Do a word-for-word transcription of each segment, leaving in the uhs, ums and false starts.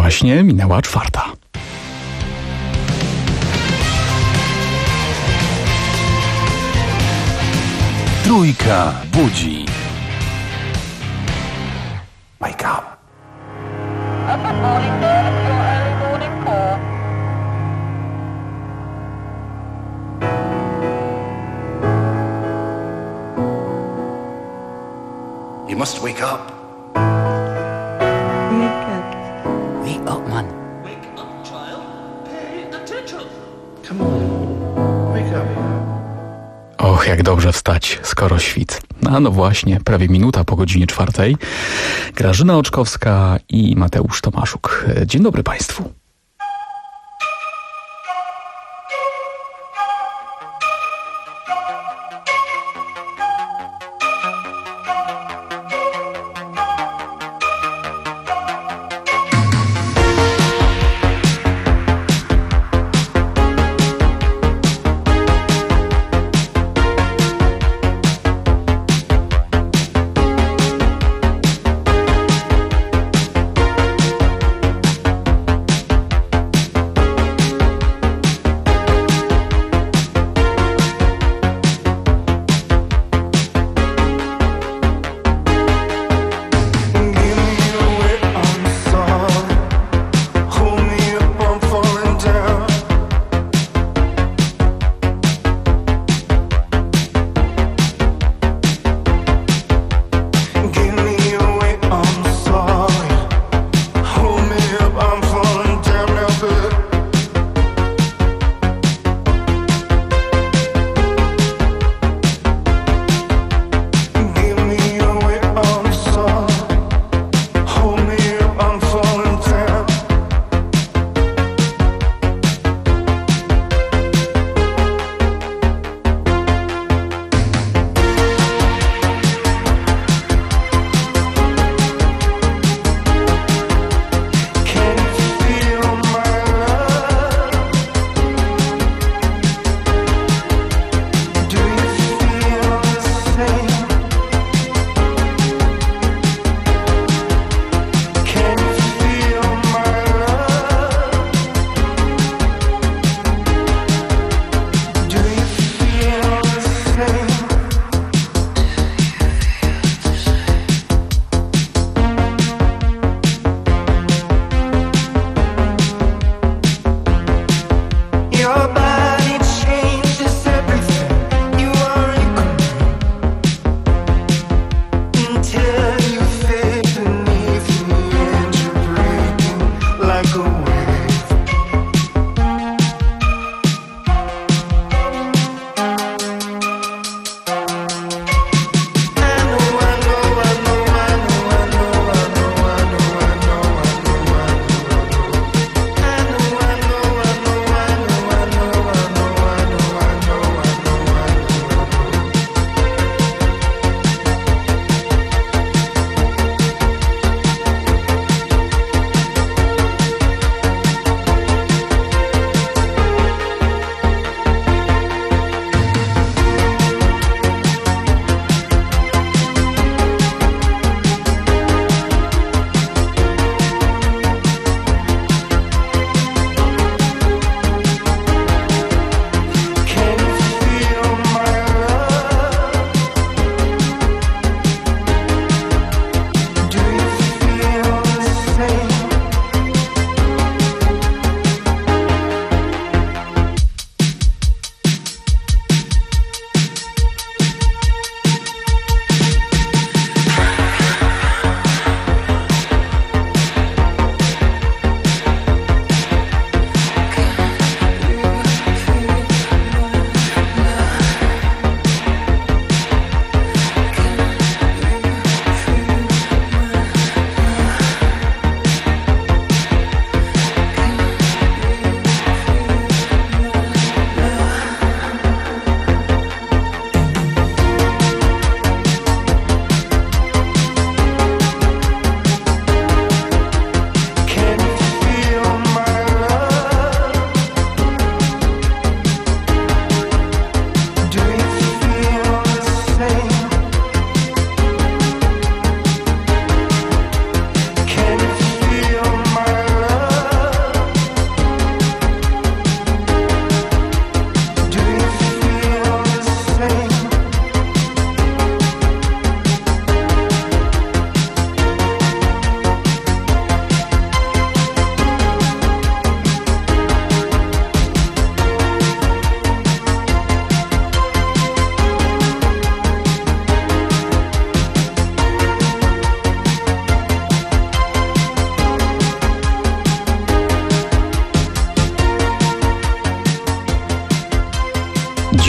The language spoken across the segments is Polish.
właśnie minęła czwarta. Trójka budzi. Wake up. Good morning, Dad. It's your early morning call. You must wake up. Wake up. Wake up, man. Wake up, child. Pay attention. Come on. Wake up. Och, jak dobrze wstać, skoro świt. A no właśnie, prawie minuta po godzinie czwartej. Grażyna Oczkowska i Mateusz Tomaszuk. Dzień dobry Państwu.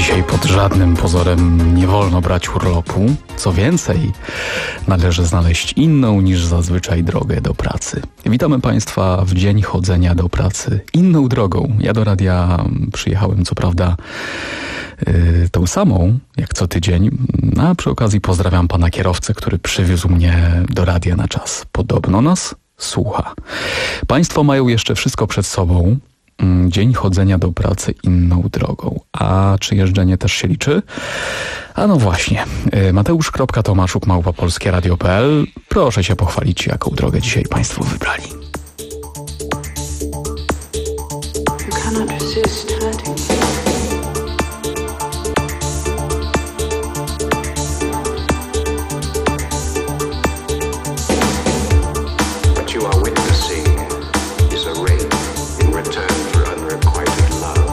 Dzisiaj pod żadnym pozorem nie wolno brać urlopu. Co więcej, należy znaleźć inną niż zazwyczaj drogę do pracy. Witamy Państwa w dzień chodzenia do pracy inną drogą. Ja do radia przyjechałem co prawda yy, tą samą, jak co tydzień, a przy okazji pozdrawiam pana kierowcę, który przywiózł mnie do radia na czas. Podobno nas słucha. Państwo mają jeszcze wszystko przed sobą. Dzień chodzenia do pracy inną drogą. A czy jeżdżenie też się liczy? A no właśnie. Mateusz.Tomaszuk małpa polskie radio kropka p l. Proszę się pochwalić, jaką drogę dzisiaj Państwo wybrali. You cannot resist hurting me. What you are witnessing is a rape in return for unrequited love.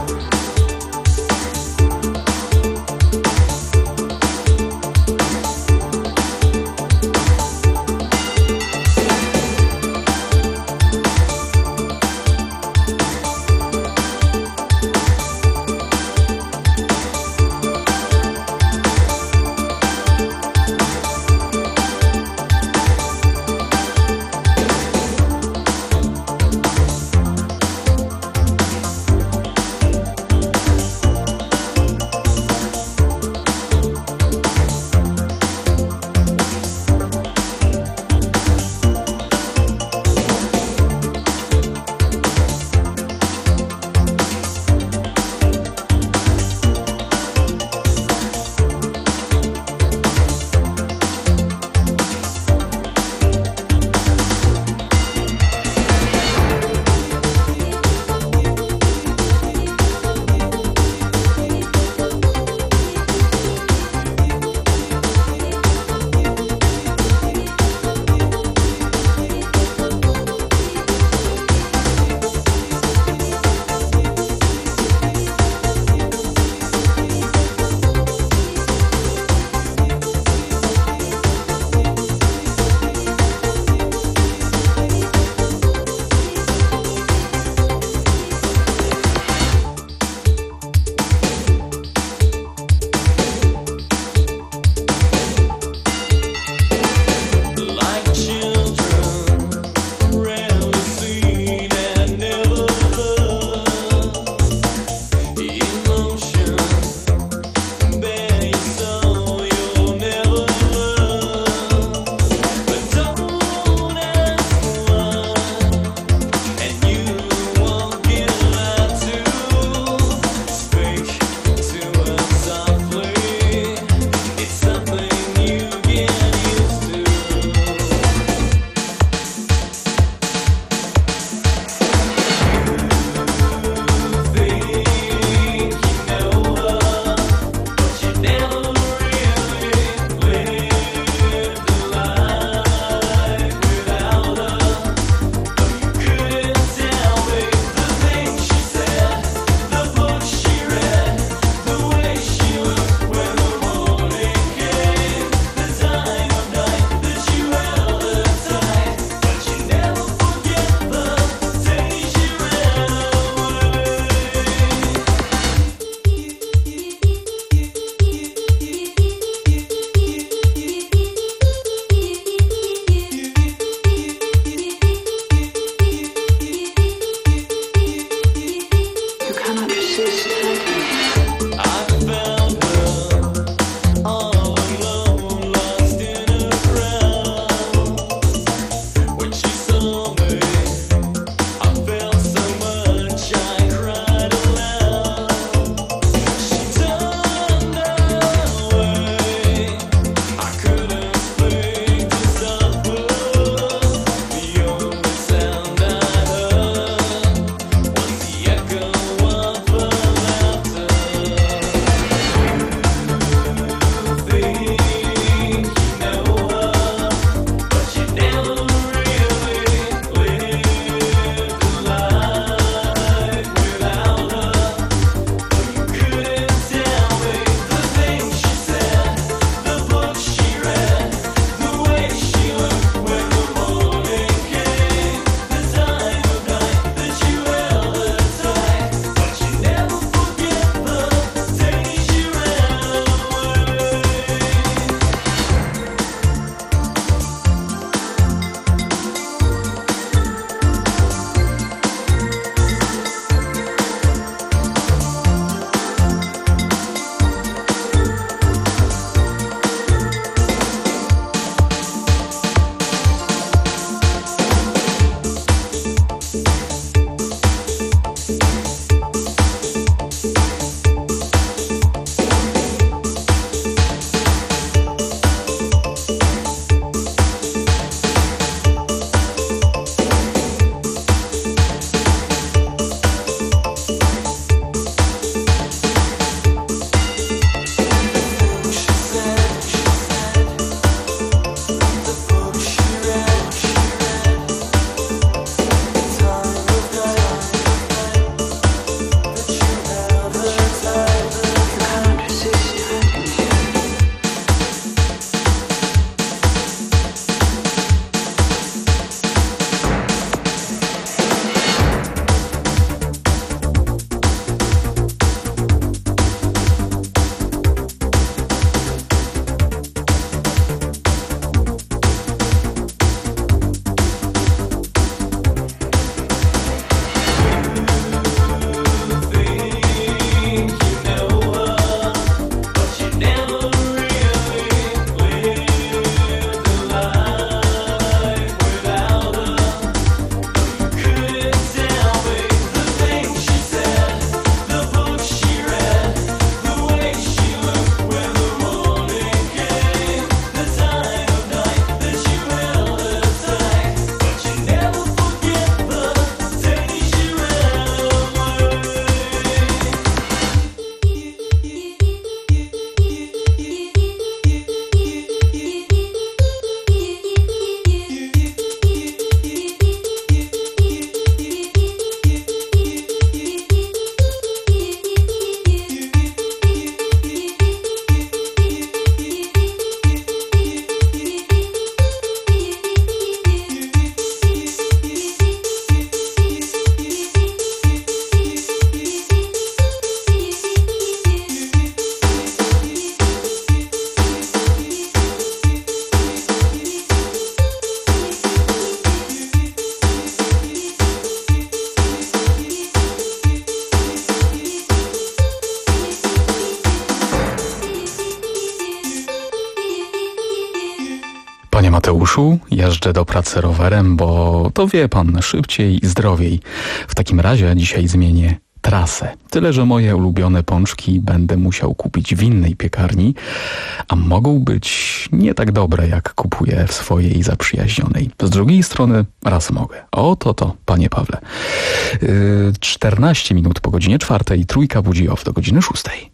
Mateuszu, jeżdżę do pracy rowerem, bo to wie pan, szybciej i zdrowiej. W takim razie dzisiaj zmienię trasę. Tyle, że moje ulubione pączki będę musiał kupić w innej piekarni, a mogą być nie tak dobre, jak kupuję w swojej zaprzyjaźnionej. Z drugiej strony raz mogę. Oto to, panie Pawle. Yy, czternaście minut po godzinie czwartej, trójka budzi off do godziny szóstej.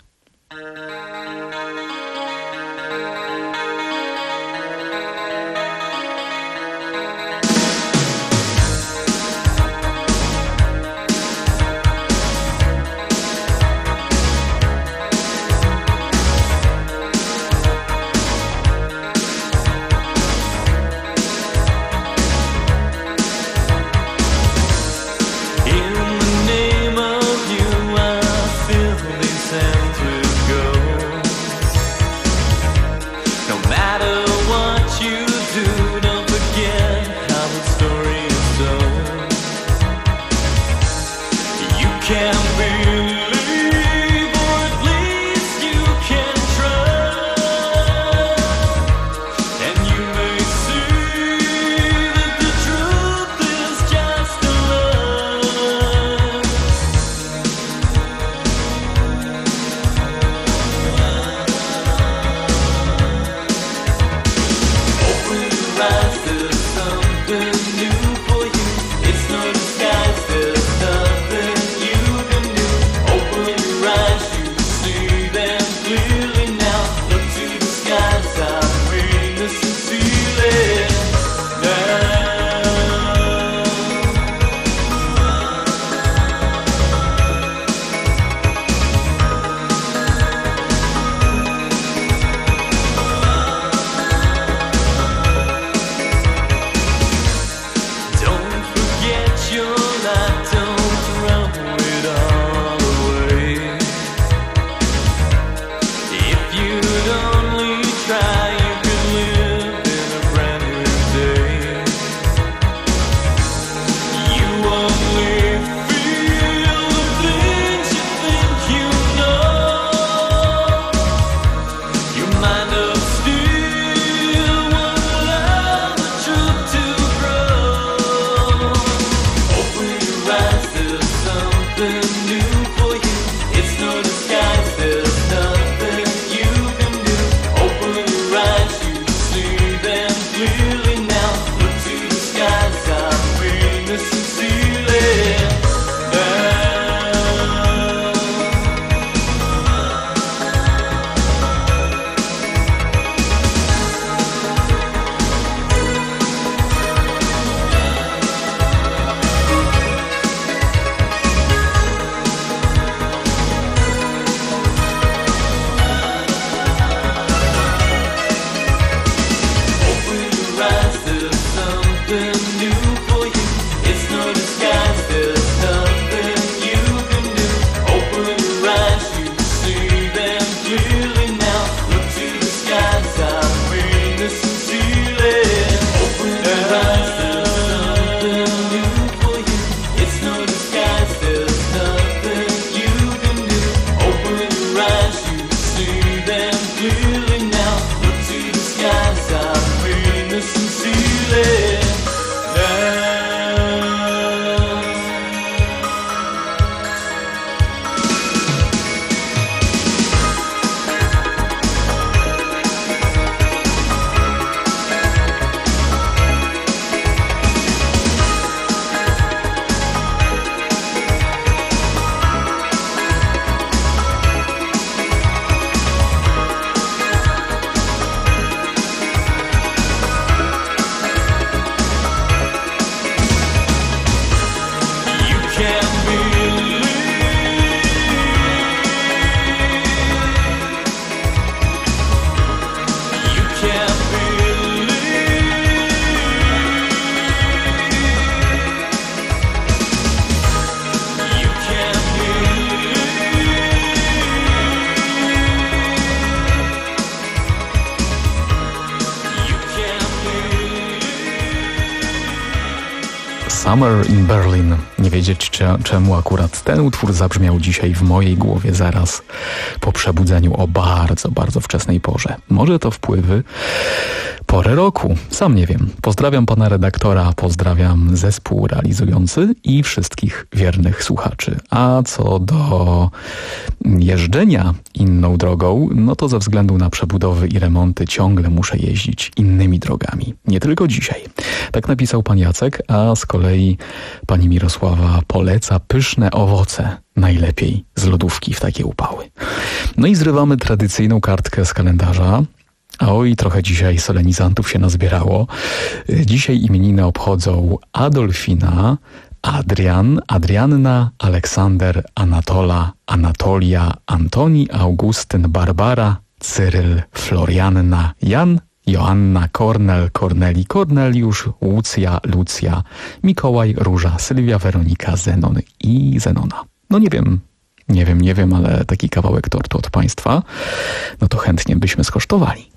Summer in Berlin. Nie wiedzieć czemu akurat ten utwór zabrzmiał dzisiaj w mojej głowie zaraz po przebudzeniu o bardzo, bardzo wczesnej porze. Może to wpływy pory roku, sam nie wiem. Pozdrawiam pana redaktora, pozdrawiam zespół realizujący i wszystkich wiernych słuchaczy. A co do jeżdżenia inną drogą, no to ze względu na przebudowy i remonty ciągle muszę jeździć innymi drogami. Nie tylko dzisiaj. Tak napisał pan Jacek, a z kolei pani Mirosława poleca pyszne owoce. Najlepiej z lodówki w takie upały. No i zrywamy tradycyjną kartkę z kalendarza. A oj, trochę dzisiaj solenizantów się nazbierało. Dzisiaj imieniny obchodzą Adolfina, Adrian, Adrianna, Aleksander, Anatola, Anatolia, Antoni, Augustyn, Barbara, Cyryl, Florianna, Jan, Joanna, Kornel, Korneli, Korneliusz, Łucja, Lucja, Mikołaj, Róża, Sylwia, Weronika, Zenon i Zenona. No nie wiem, nie wiem, nie wiem, ale taki kawałek tortu od państwa, no to chętnie byśmy skosztowali.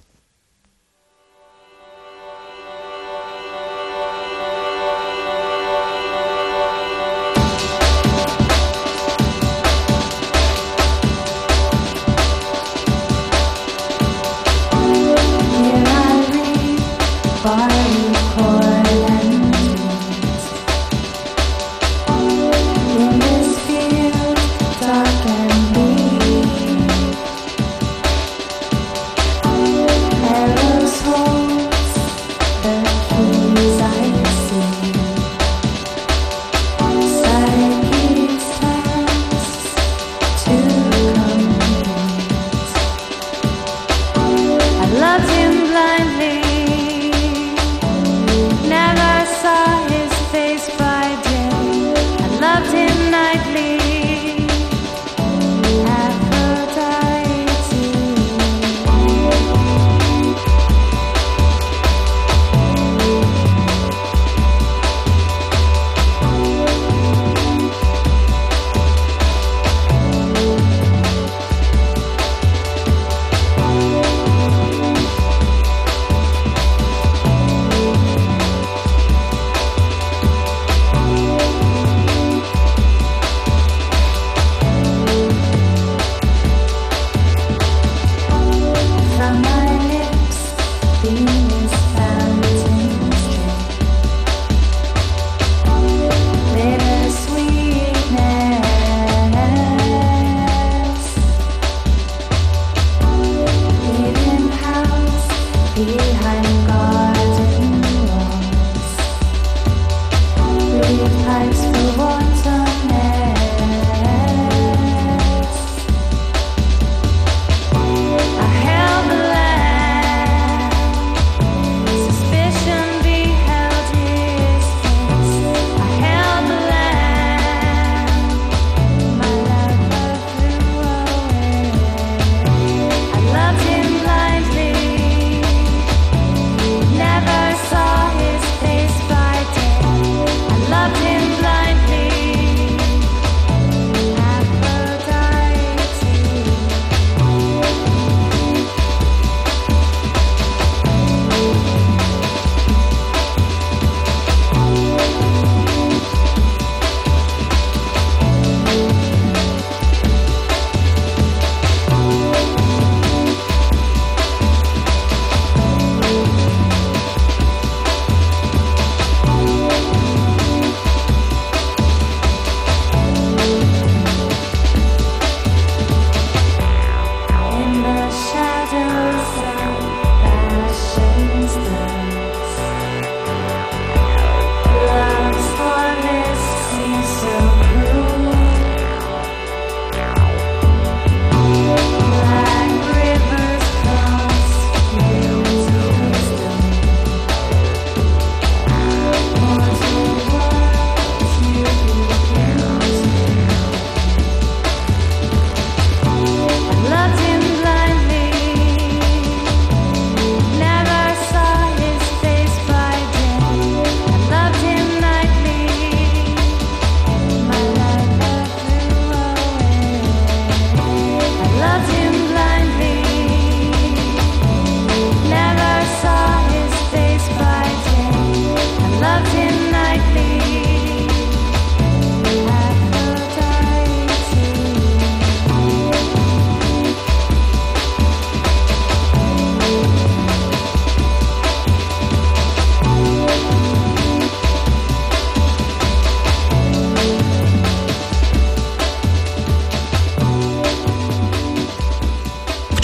Dark and deep.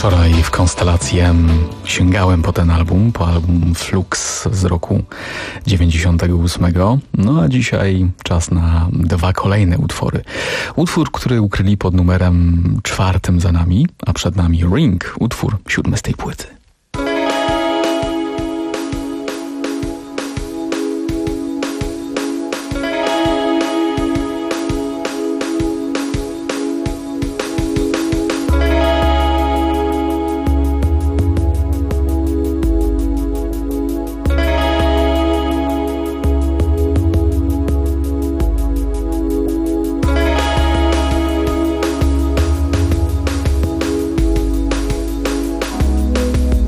Wczoraj w Konstelacji M sięgałem po ten album, po album Flux z roku dziewięćdziesiątego ósmego. No a dzisiaj czas na dwa kolejne utwory. Utwór, który ukryli pod numerem czwartym za nami, a przed nami Ring, utwór siódmy z tej płyty. Thank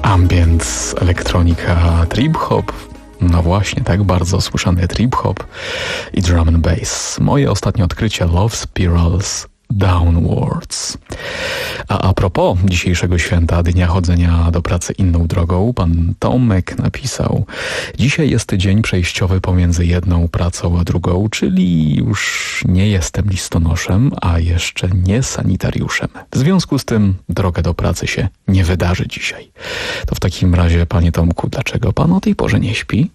Ambient, elektronika, trip-hop, no właśnie, tak bardzo słyszany trip-hop i drum and bass. Moje ostatnie odkrycie Love Spirals Downwards. A a propos dzisiejszego święta, dnia chodzenia do pracy inną drogą, pan Tomek napisał: dzisiaj jest dzień przejściowy pomiędzy jedną pracą a drugą, czyli już nie jestem listonoszem, a jeszcze nie sanitariuszem. W związku z tym droga do pracy się nie wydarzy dzisiaj. To w takim razie, panie Tomku, dlaczego pan o tej porze nie śpi?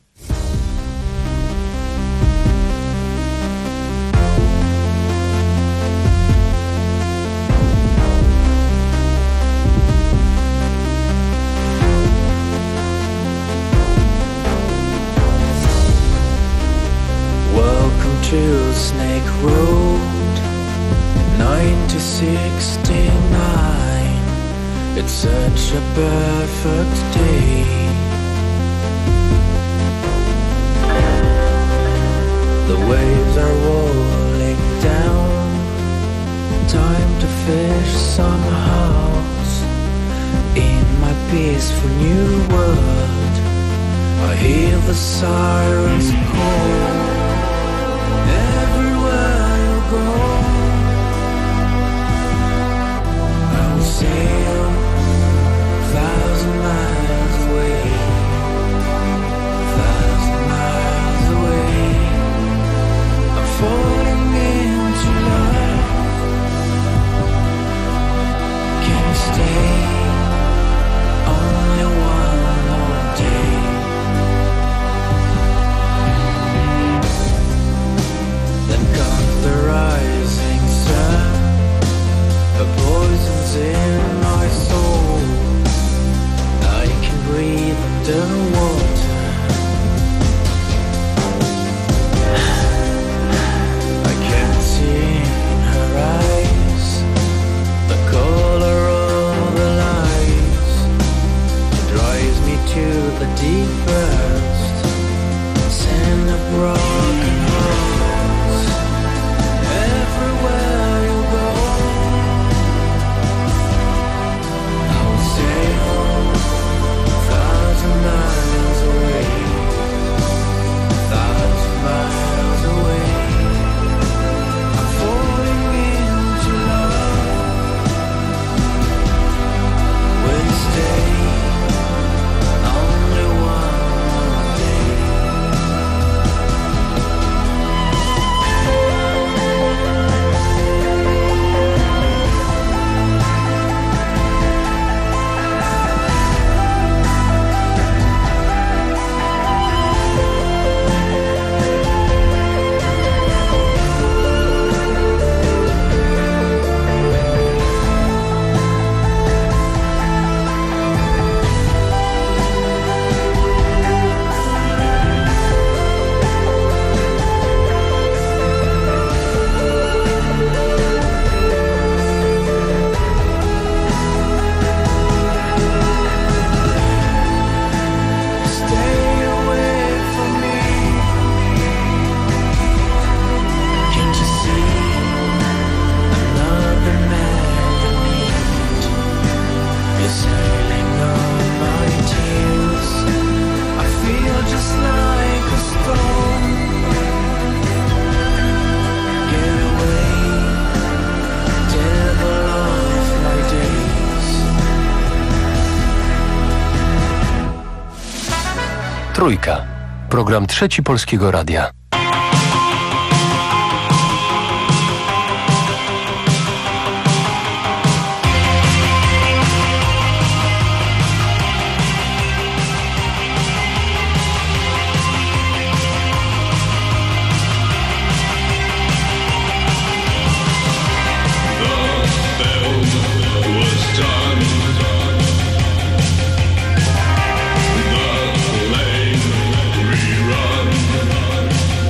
To Snake Road, nineteen sixty-nine. It's such a perfect day. The waves are rolling down. Time to fish some house in my peaceful new world. I hear the sirens call. Everywhere you go, I will sail a thousand miles away, a thousand miles away. I'm falling into love. Can you stay only one more day? The rising sun, the poison's in my soul. I can breathe underwater. I can't see in her eyes the color of the lights. It drives me to the deepest sin of broken hearts. Everywhere you go, I will sail a thousand miles away, a thousand miles away. I'm falling into love. Will you stay only one more day? Trójka. Program Trzeci Polskiego Radia. The lane rerun.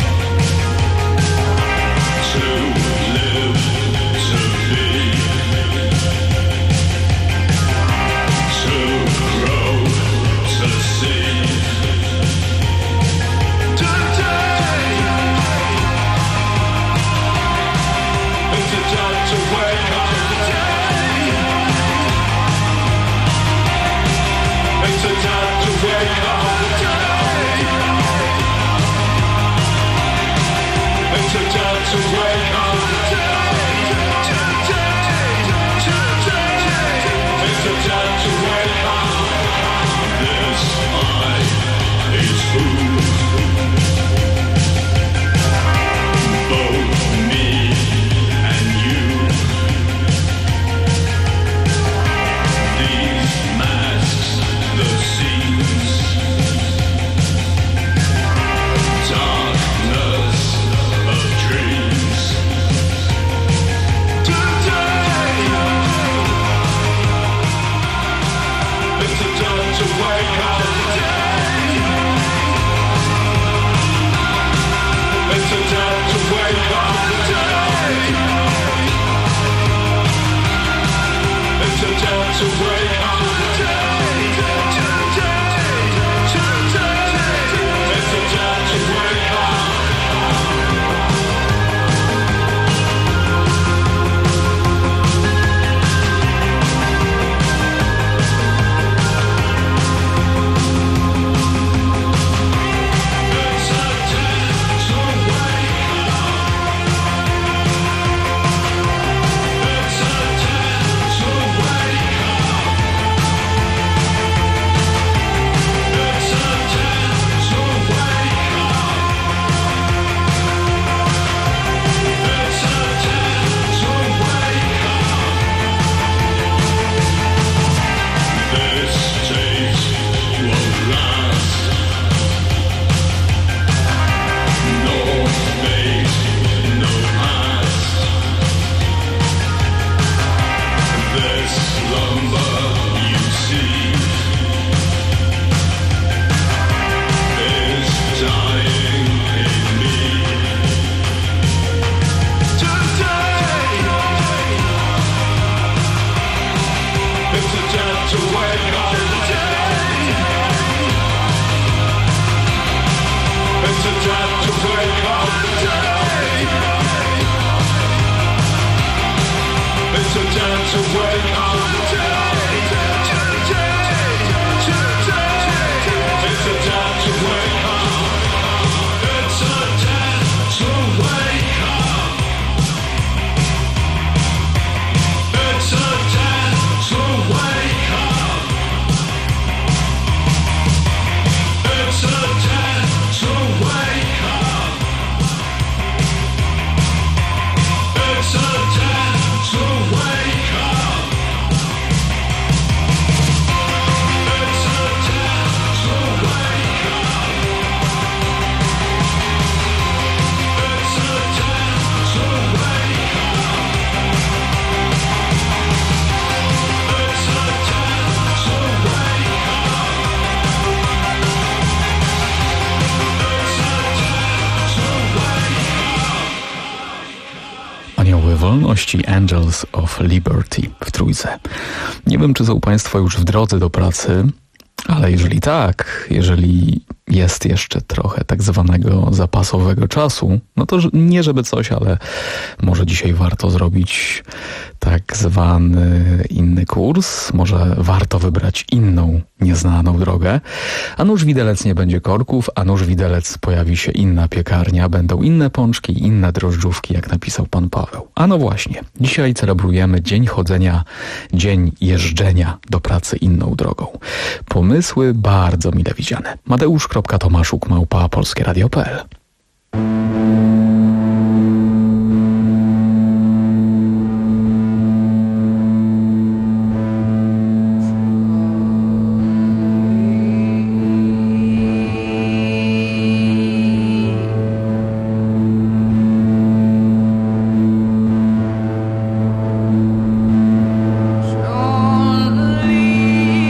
Wolności Angels of Liberty w Trójce. Nie wiem, czy są Państwo już w drodze do pracy, ale jeżeli tak, jeżeli jest jeszcze trochę tak zwanego zapasowego czasu, no to nie żeby coś, ale może dzisiaj warto zrobić tak zwany inny kurs, może warto wybrać inną, nieznaną drogę. A nuż widelec nie będzie korków, a nuż widelec pojawi się inna piekarnia, będą inne pączki, inne drożdżówki, jak napisał pan Paweł. A no właśnie, dzisiaj celebrujemy Dzień Chodzenia, Dzień Jeżdżenia do pracy inną drogą. Pomysły bardzo mile widziane. Mateusz kropka Tomaszuk małpa polskie radio kropka p l.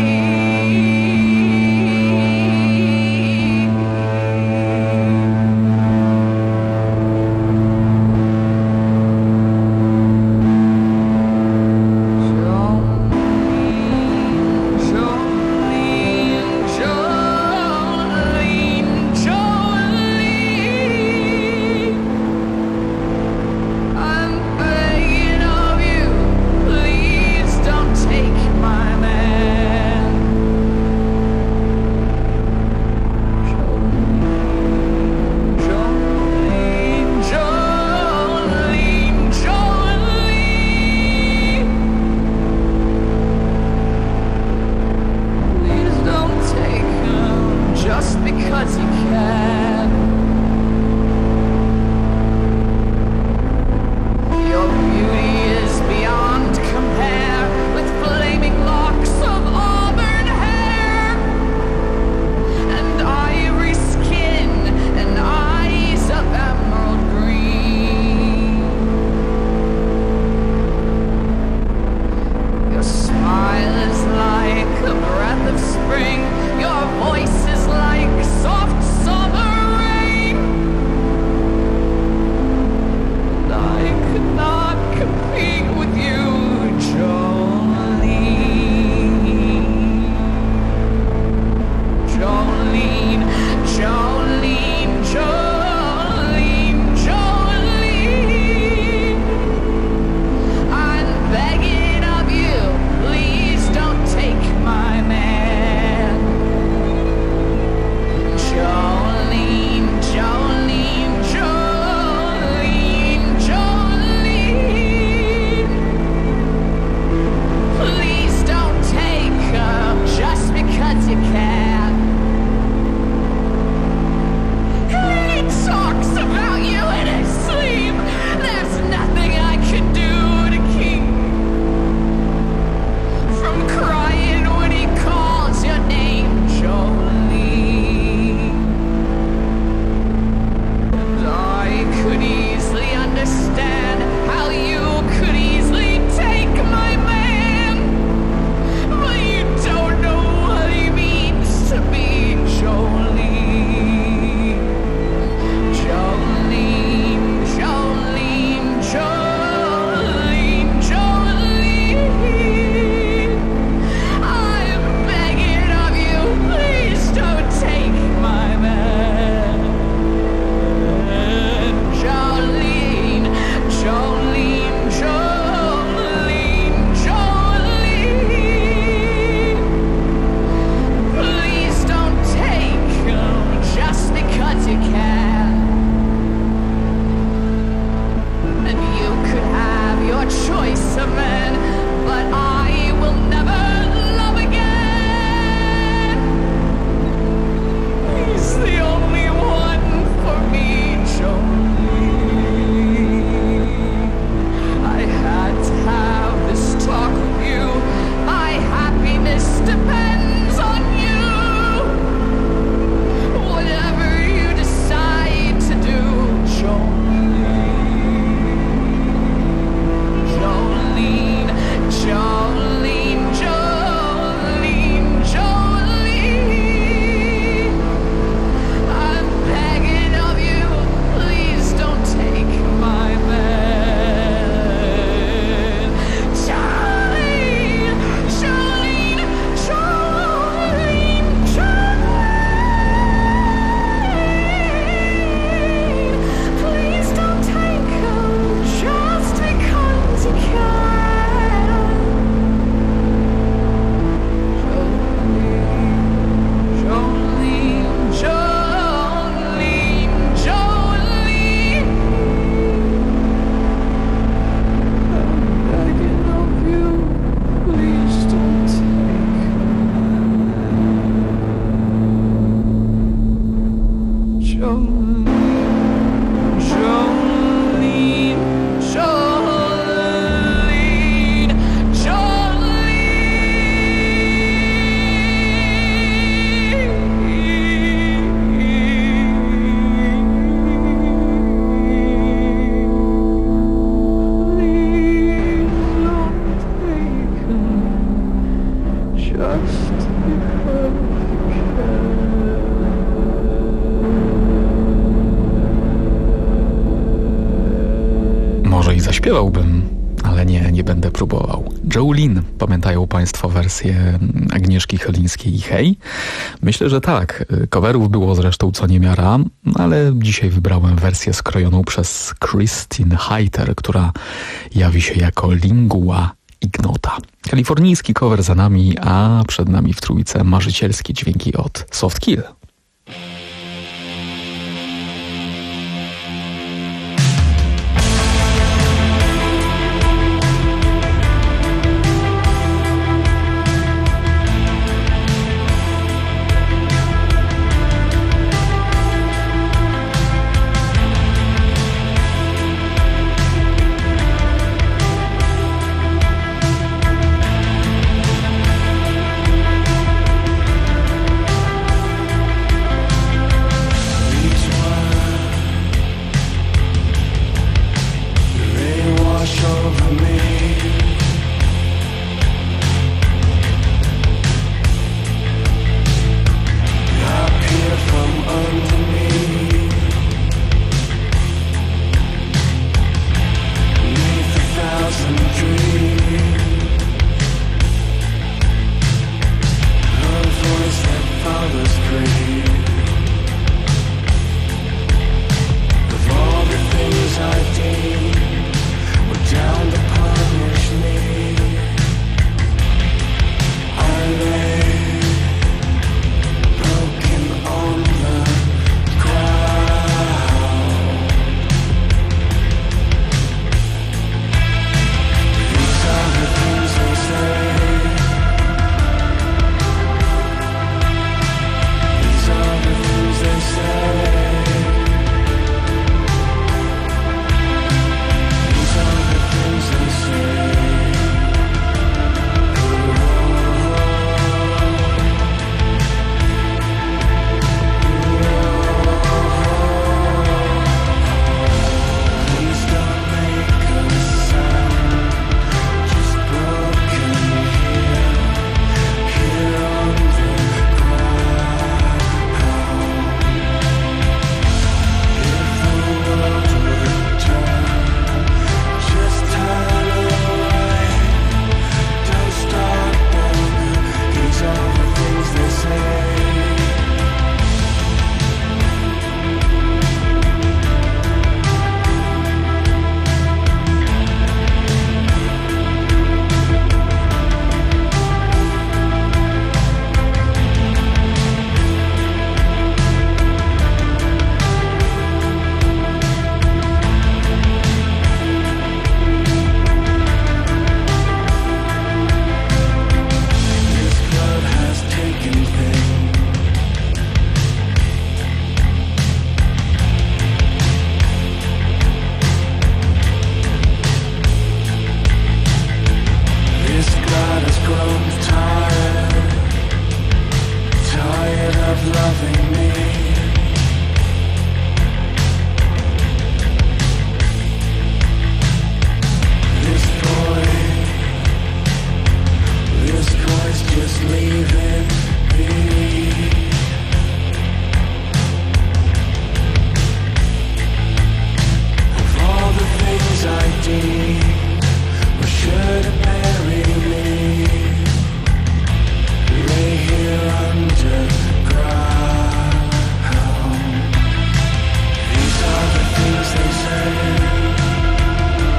Lonely Może i zaśpiewałbym, ale nie, nie będę próbował. Jolene, pamiętają Państwo wersję Agnieszki Chylińskiej i Hej? Myślę, że tak. Coverów było zresztą co niemiara, ale dzisiaj wybrałem wersję skrojoną przez Christine Hayter, która jawi się jako Lingua Ignota. Kalifornijski cover za nami, a przed nami w trójce marzycielskie dźwięki od Soft Kill.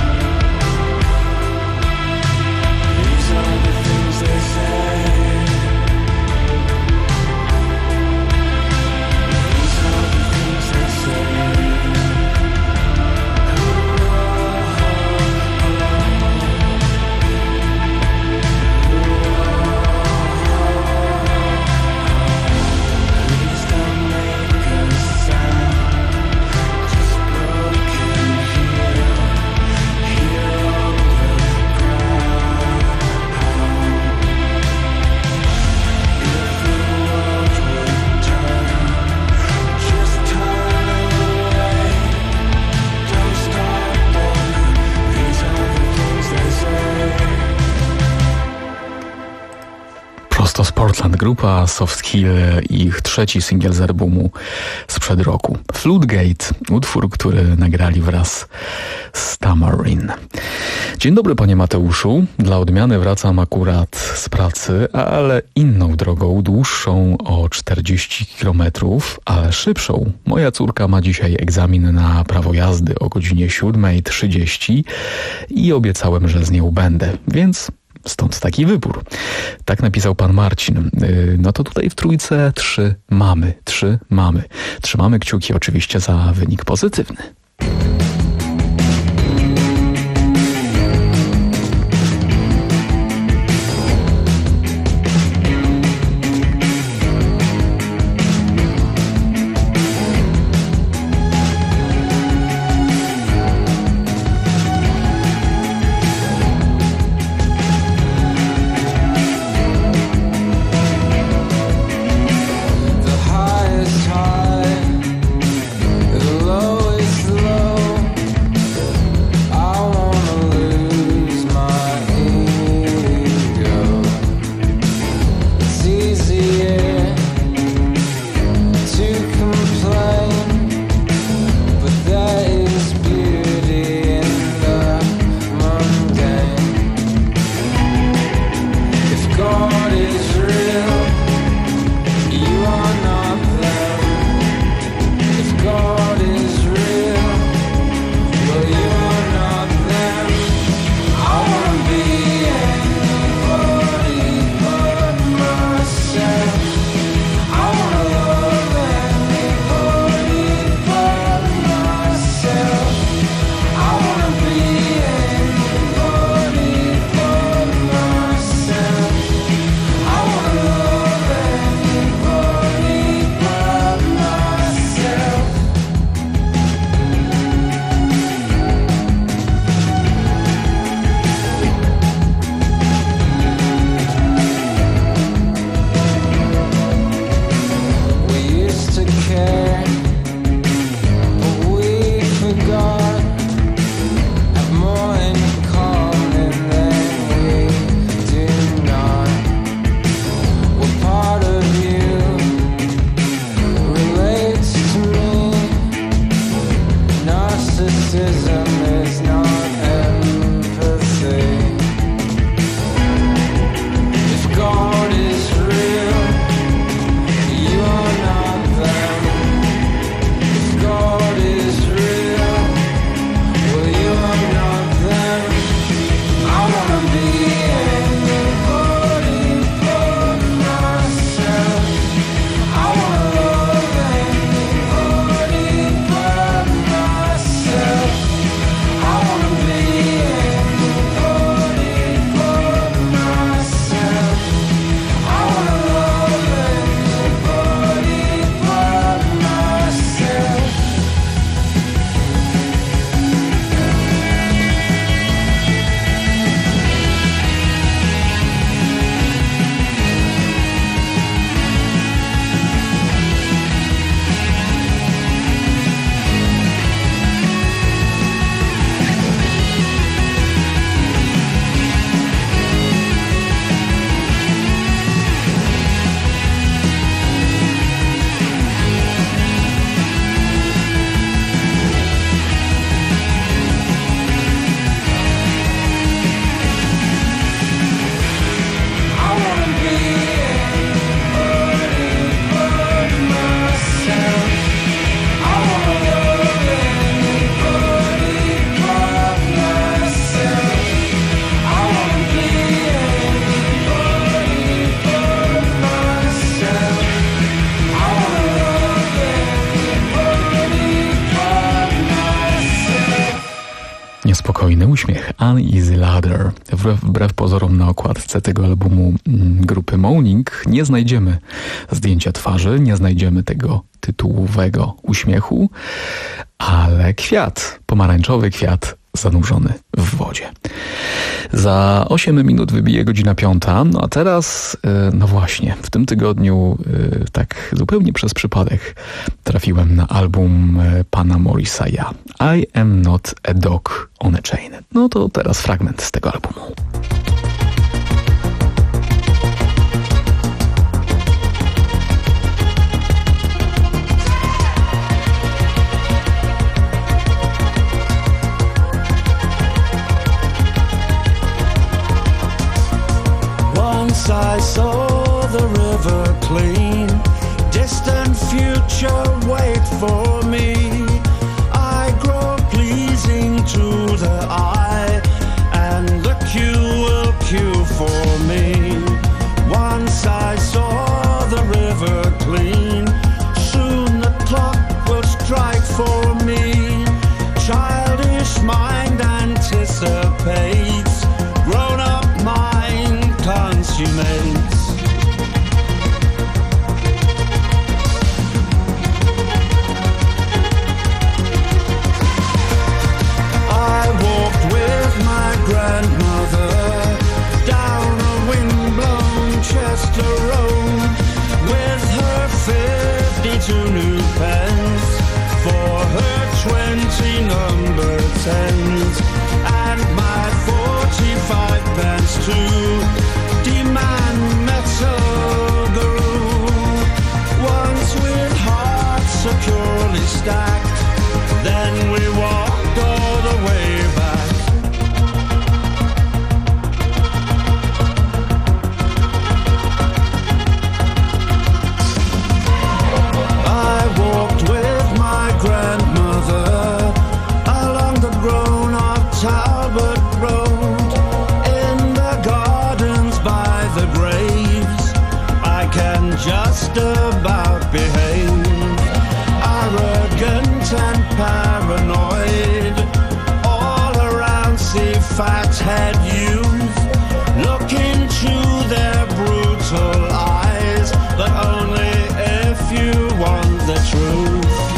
These are the things they say. To z Portland grupa Soft Hill, ich trzeci singiel z albumu sprzed roku. Floodgate, utwór, który nagrali wraz z Tamarin. Dzień dobry, panie Mateuszu. Dla odmiany wracam akurat z pracy, ale inną drogą, dłuższą o czterdzieści kilometrów, ale szybszą. Moja córka ma dzisiaj egzamin na prawo jazdy o godzinie siódma trzydzieści i obiecałem, że z nią będę, więc stąd taki wybór. Tak napisał pan Marcin. No to tutaj w trójce trzy mamy, trzy mamy. Trzymamy kciuki oczywiście za wynik pozytywny. Niespokojny uśmiech, Uneasy Ladder. Wbrew, wbrew pozorom na okładce tego albumu grupy Moaning nie znajdziemy zdjęcia twarzy, nie znajdziemy tego tytułowego uśmiechu, ale kwiat, pomarańczowy kwiat zanurzony w wodzie. Za osiem minut wybije godzina piąta, no a teraz, no właśnie, w tym tygodniu tak zupełnie przez przypadek trafiłem na album pana Morrisseya I Am Not a Dog on a Chain. No to teraz fragment z tego albumu. I saw the river clean, distant future wait for me. I grow pleasing to the eye, and the queue will queue for me. Once I saw the river clean, soon the clock will strike for me. Childish mind anticipates, grown-up mind consummates. I walked with my grandmother down a wind-blown Chester Road with her fifty-two new pence for her twenty number tens and my forty-five pence to demand metal guru. Once with hearts securely stacked, then we walked all the way back. I walked with my grandmother along the grown-up Talbot Road, in the gardens by the graves. I can just about behave, arrogant and paranoid, all around see fat-head youth, look into their brutal eyes, but only if you want the truth.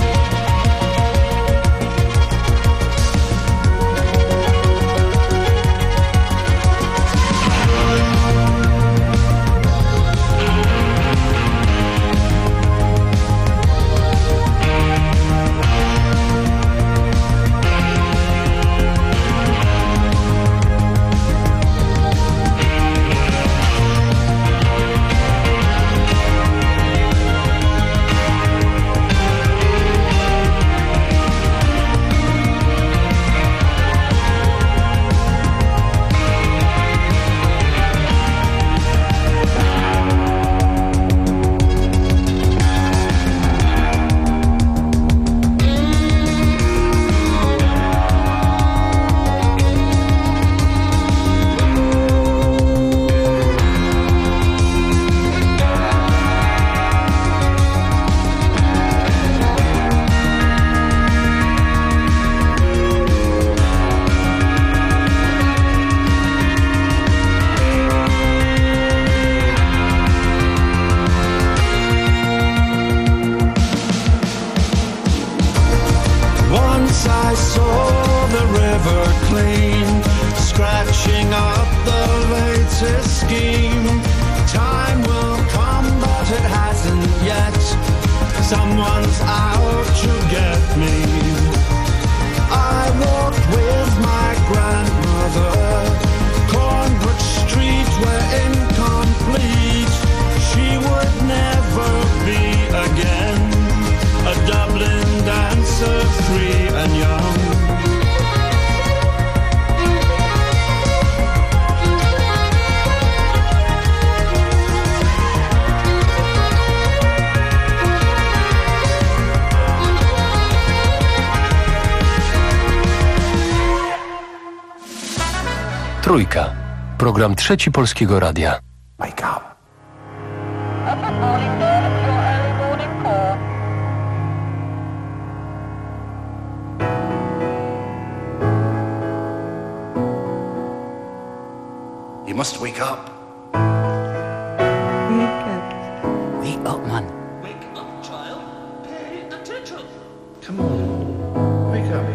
Once I saw the river clean, scratching up the latest scheme. Time will come, but it hasn't yet. Someone's out to get me. I walked with my grandmother. Cornbrook Street were incomplete. She would never be again a Dublin dancer, free and young. Trójka. Program Trzeci Polskiego Radia. Wake up. Good morning, sir. It's your early morning call. You must wake up. Wake up, man. Wake up, child. Pay attention. Come on. Wake up.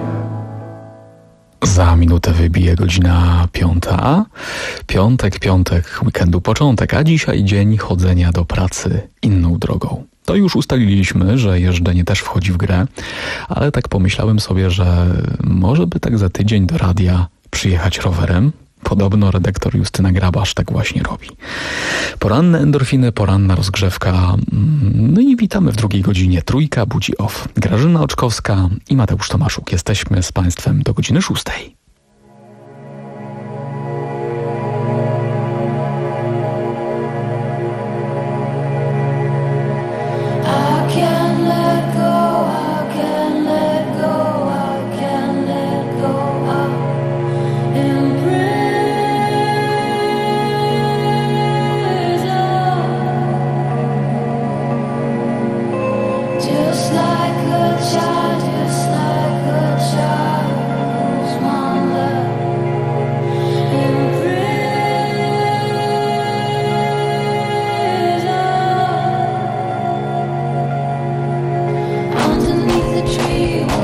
Za minutę wybije godzina piąta. Piątek, piątek, weekendu początek, a dzisiaj dzień chodzenia do pracy inną drogą. To już ustaliliśmy, że jeżdżenie też wchodzi w grę, ale tak pomyślałem sobie, że może by tak za tydzień do radia przyjechać rowerem. Podobno redaktor Justyna Grabasz tak właśnie robi. Poranne endorfiny, poranna rozgrzewka. No i witamy w drugiej godzinie. Trójka budzi off. Grażyna Oczkowska i Mateusz Tomaszuk. Jesteśmy z Państwem do godziny szóstej.